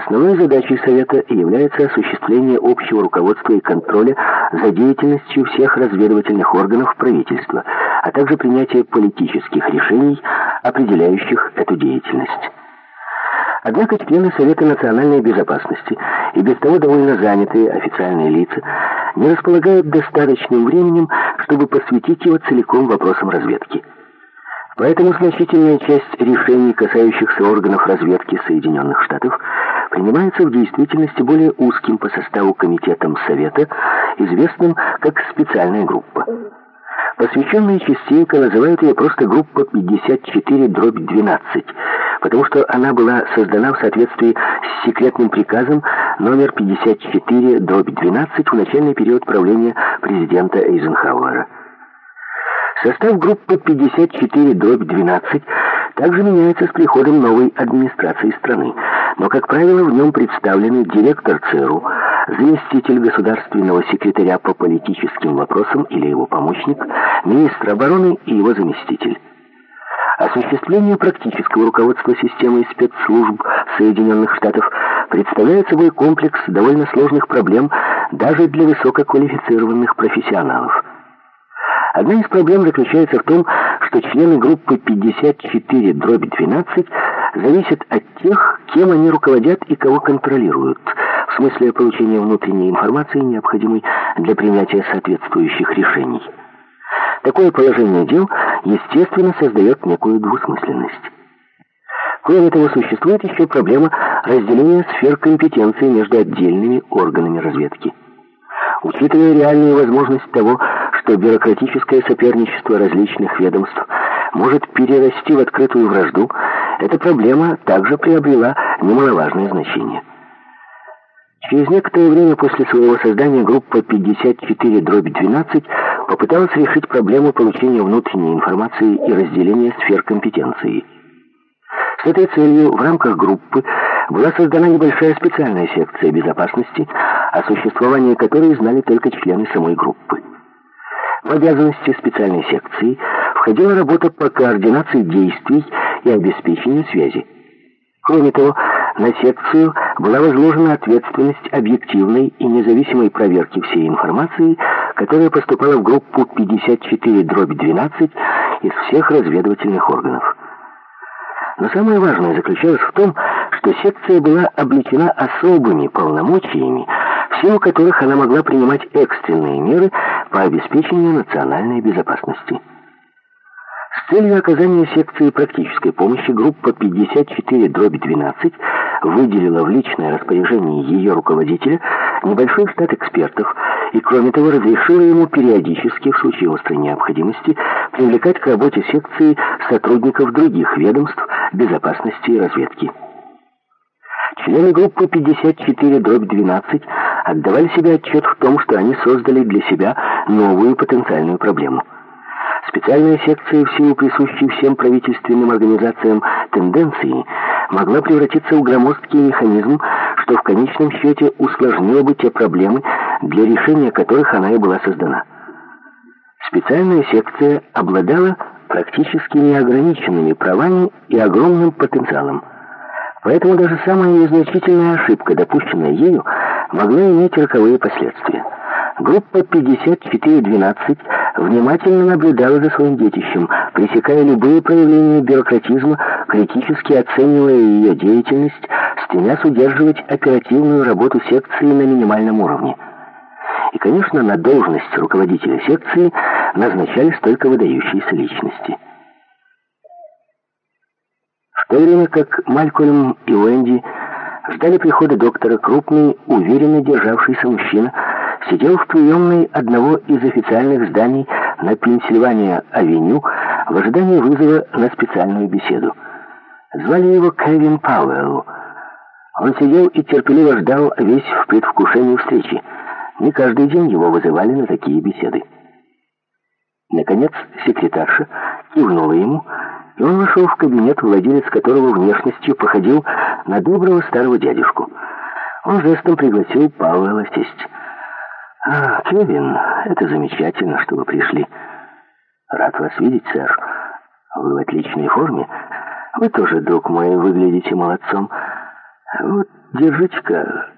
Основной задачей Совета является осуществление общего руководства и контроля за деятельностью всех разведывательных органов правительства, а также принятие политических решений, определяющих эту деятельность. Однако члены Совета национальной безопасности и без того довольно занятые официальные лица не располагают достаточным временем, чтобы посвятить его целиком вопросам разведки. Поэтому значительная часть решений, касающихся органов разведки Соединенных Штатов, принимается в действительности более узким по составу комитетом Совета, известным как специальная группа. Посвященные частенько называют ее просто группа 54/12, потому что она была создана в соответствии с секретным приказом номер 54/12 в начальный период правления президента Эйзенхауэра. Состав группы 54/12 также меняется с приходом новой администрации страны, но, как правило, в нем представлены директор ЦРУ, заместитель государственного секретаря по политическим вопросам или его помощник, министр обороны и его заместитель. Осуществление практического руководства системой спецслужб Соединенных Штатов представляет собой комплекс довольно сложных проблем даже для высококвалифицированных профессионалов. Одна из проблем заключается в том, что члены группы 54/12 зависят от тех, кем они руководят и кого контролируют, в смысле получения внутренней информации, необходимой для принятия соответствующих решений. Такое положение дел, естественно, создает некую двусмысленность. Кроме того, существует еще проблема разделения сфер компетенции между отдельными органами разведки. Учитывая реальную возможность того, что бюрократическое соперничество различных ведомств может перерасти в открытую вражду, эта проблема также приобрела немаловажное значение. Через некоторое время после своего создания группа 54/12 попыталась решить проблему получения внутренней информации и разделения сфер компетенции. С этой целью в рамках группы была создана небольшая специальная секция безопасности, о существовании которой знали только члены самой группы. В обязанности специальной секции входила работа по координации действий и обеспечению связи. Кроме того, на секцию была возложена ответственность объективной и независимой проверки всей информации, которая поступала в группу 54/12 из всех разведывательных органов. Но самое важное заключалось в том, что секция была облечена особыми полномочиями, в силу которых она могла принимать экстренные меры по обеспечению национальной безопасности. С целью оказания секции практической помощи группа 54/12 выделила в личное распоряжение ее руководителя небольшой штат экспертов и, кроме того, разрешила ему периодически, в случае острой необходимости, привлекать к работе секции сотрудников других ведомств безопасности и разведки. Члены группы 54/12 отдавали себе отчет в том, что они создали для себя новую потенциальную проблему. Специальная секция, в силу присущей всем правительственным организациям тенденции, могла превратиться в громоздкий механизм, что в конечном счете усложнило бы те проблемы, для решения которых она и была создана. Специальная секция обладала практически неограниченными правами и огромным потенциалом. Поэтому даже самая незначительная ошибка, допущенная ею, могла иметь роковые последствия. Группа 54/12 внимательно наблюдала за своим детищем, пресекая любые проявления бюрократизма, критически оценивая ее деятельность, стремясь удерживать оперативную работу секции на минимальном уровне. И, конечно, на должность руководителя секции назначались только выдающиеся личности. В то время как Малькольм и Уэнди ждали прихода доктора, крупный, уверенно державшийся мужчина сидел в приемной одного из официальных зданий на Пенсильвания-авеню в ожидании вызова на специальную беседу. Звали его Кевин Пауэлл. Он сидел и терпеливо ждал, весь в предвкушении встречи. Не каждый день его вызывали на такие беседы. Наконец, секретарша кивнула ему, и он вошел в кабинет, владелец которого внешностью походил на доброго старого дядюшку. Он жестом пригласил Пауэлла сесть. «Кевин, это замечательно, что вы пришли. Рад вас видеть, сэр. Вы в отличной форме. Вы тоже, друг мой, выглядите молодцом. Вот Держите-ка